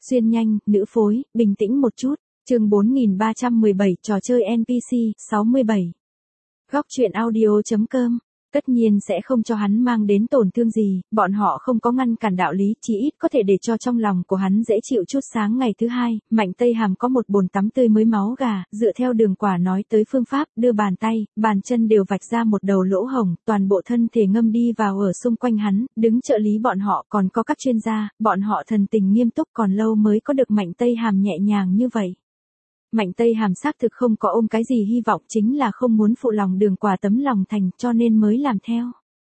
Xuyên nhanh, nữ phối, bình tĩnh một chút. Chương 4317, trò chơi NPC, 67. Góc truyện audio.com. Tất nhiên sẽ không cho hắn mang đến tổn thương gì, bọn họ không có ngăn cản đạo lý, chỉ ít có thể để cho trong lòng của hắn dễ chịu chút. Sáng ngày thứ hai, Mạnh Tây Hàm có một bồn tắm tươi mới máu gà, dựa theo Đường Quả nói tới phương pháp, đưa bàn tay, bàn chân đều vạch ra một đầu lỗ hổng, toàn bộ thân thể ngâm đi vào ở xung quanh hắn, đứng trợ lý bọn họ còn có các chuyên gia, bọn họ thần tình nghiêm túc, còn lâu mới có được Mạnh Tây Hàm nhẹ nhàng như vậy. Mạnh Tây Hàm xác thực không có ôm cái gì hy vọng, chính là không muốn phụ lòng Đường Quả tấm lòng thành, cho nên mới làm theo.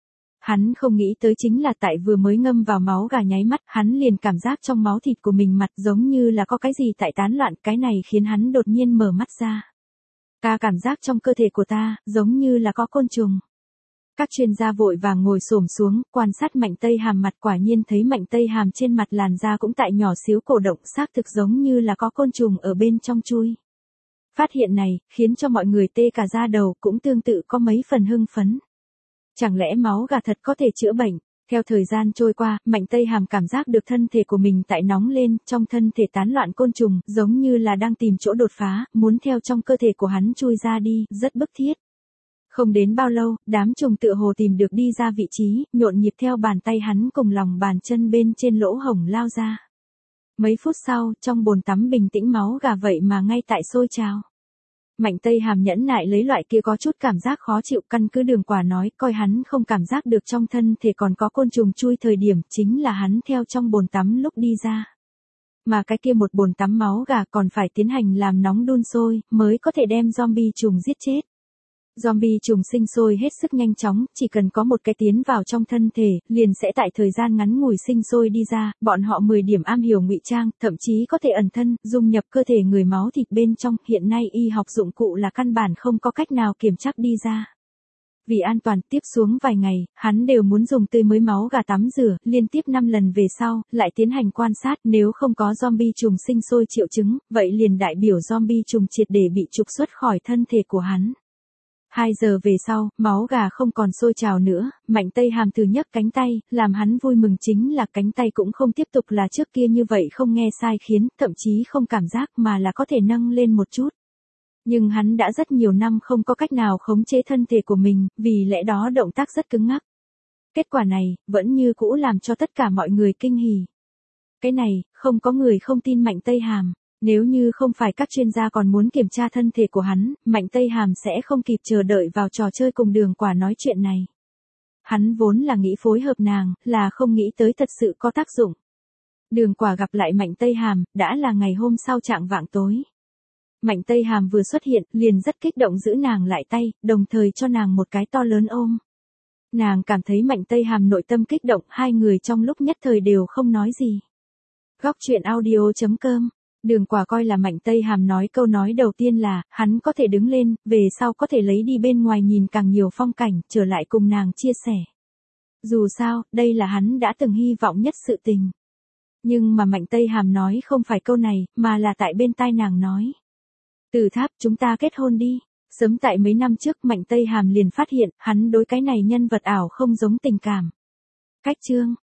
Hắn không nghĩ tới chính là tại vừa mới ngâm vào máu gà nháy mắt, hắn liền cảm giác trong máu thịt của mình mặt giống như là có cái gì tại tán loạn, cái này khiến hắn đột nhiên mở mắt ra. Cảm giác trong cơ thể của ta, giống như là có côn trùng. Các chuyên gia vội vàng ngồi xổm xuống, quan sát Mạnh Tây Hàm mặt, quả nhiên thấy Mạnh Tây Hàm trên mặt làn da cũng tại nhỏ xíu cổ động, xác thực giống như là có côn trùng ở bên trong chui. Phát hiện này, khiến cho mọi người tê cả da đầu, cũng tương tự có mấy phần hưng phấn. Chẳng lẽ máu gà thật có thể chữa bệnh? Theo thời gian trôi qua, Mạnh Tây Hàm cảm giác được thân thể của mình tại nóng lên, trong thân thể tán loạn côn trùng, giống như là đang tìm chỗ đột phá, muốn theo trong cơ thể của hắn chui ra đi, rất bức thiết. Không đến bao lâu, đám trùng tựa hồ tìm được đi ra vị trí, nhộn nhịp theo bàn tay hắn cùng lòng bàn chân bên trên lỗ hổng lao ra. Mấy phút sau, trong bồn tắm bình tĩnh máu gà vậy mà ngay tại sôi trào. Mạnh Tây Hàm nhẫn nại lấy loại kia có chút cảm giác khó chịu, căn cứ Đường Quả nói, coi hắn không cảm giác được trong thân thể còn có côn trùng chui thời điểm, chính là hắn theo trong bồn tắm lúc đi ra. Mà cái kia một bồn tắm máu gà còn phải tiến hành làm nóng đun sôi, mới có thể đem zombie trùng giết chết. Zombie trùng sinh sôi hết sức nhanh chóng, chỉ cần có một cái tiến vào trong thân thể, liền sẽ tại thời gian ngắn ngủi sinh sôi đi ra, bọn họ 10 điểm am hiểu ngụy trang, thậm chí có thể ẩn thân, dung nhập cơ thể người máu thịt bên trong, hiện nay y học dụng cụ là căn bản không có cách nào kiểm chắc đi ra. Vì an toàn, tiếp xuống vài ngày, hắn đều muốn dùng tươi mới máu gà tắm rửa, liên tiếp 5 lần về sau, lại tiến hành quan sát, nếu không có zombie trùng sinh sôi triệu chứng, vậy liền đại biểu zombie trùng triệt để bị trục xuất khỏi thân thể của hắn. 2 giờ về sau, máu gà không còn sôi trào nữa, Mạnh Tây Hàm từ nhấc cánh tay, làm hắn vui mừng chính là cánh tay cũng không tiếp tục là trước kia như vậy không nghe sai khiến, thậm chí không cảm giác mà là có thể nâng lên một chút. Nhưng hắn đã rất nhiều năm không có cách nào khống chế thân thể của mình, vì lẽ đó động tác rất cứng ngắc. Kết quả này, vẫn như cũ làm cho tất cả mọi người kinh hỉ. Cái này, không có người không tin Mạnh Tây Hàm. Nếu như không phải các chuyên gia còn muốn kiểm tra thân thể của hắn, Mạnh Tây Hàm sẽ không kịp chờ đợi vào trò chơi cùng Đường Quả nói chuyện này. Hắn vốn là nghĩ phối hợp nàng, là không nghĩ tới thật sự có tác dụng. Đường Quả gặp lại Mạnh Tây Hàm, đã là ngày hôm sau trạng vạng tối. Mạnh Tây Hàm vừa xuất hiện, liền rất kích động giữ nàng lại tay, đồng thời cho nàng một cái to lớn ôm. Nàng cảm thấy Mạnh Tây Hàm nội tâm kích động, hai người trong lúc nhất thời đều không nói gì. Góc truyện audio.com. Đường Quả coi là Mạnh Tây Hàm nói câu nói đầu tiên là, hắn có thể đứng lên, về sau có thể lấy đi bên ngoài nhìn càng nhiều phong cảnh, trở lại cùng nàng chia sẻ. Dù sao, đây là hắn đã từng hy vọng nhất sự tình. Nhưng mà Mạnh Tây Hàm nói không phải câu này, mà là tại bên tai nàng nói. Từ Tháp, chúng ta kết hôn đi. Sớm tại mấy năm trước Mạnh Tây Hàm liền phát hiện, hắn đối cái này nhân vật ảo không giống tình cảm. Cách chương.